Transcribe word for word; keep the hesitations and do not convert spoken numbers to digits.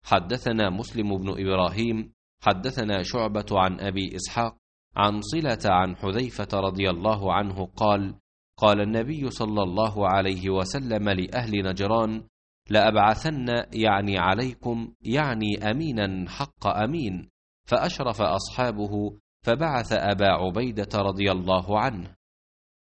حدثنا مسلم بن إبراهيم حدثنا شعبة عن أبي إسحاق عن صلة عن حذيفة رضي الله عنه قال: قال النبي صلى الله عليه وسلم لأهل نجران: لأبعثن يعني عليكم يعني أمينا حق أمين. فأشرف أصحابه فبعث أبا عبيدة رضي الله عنه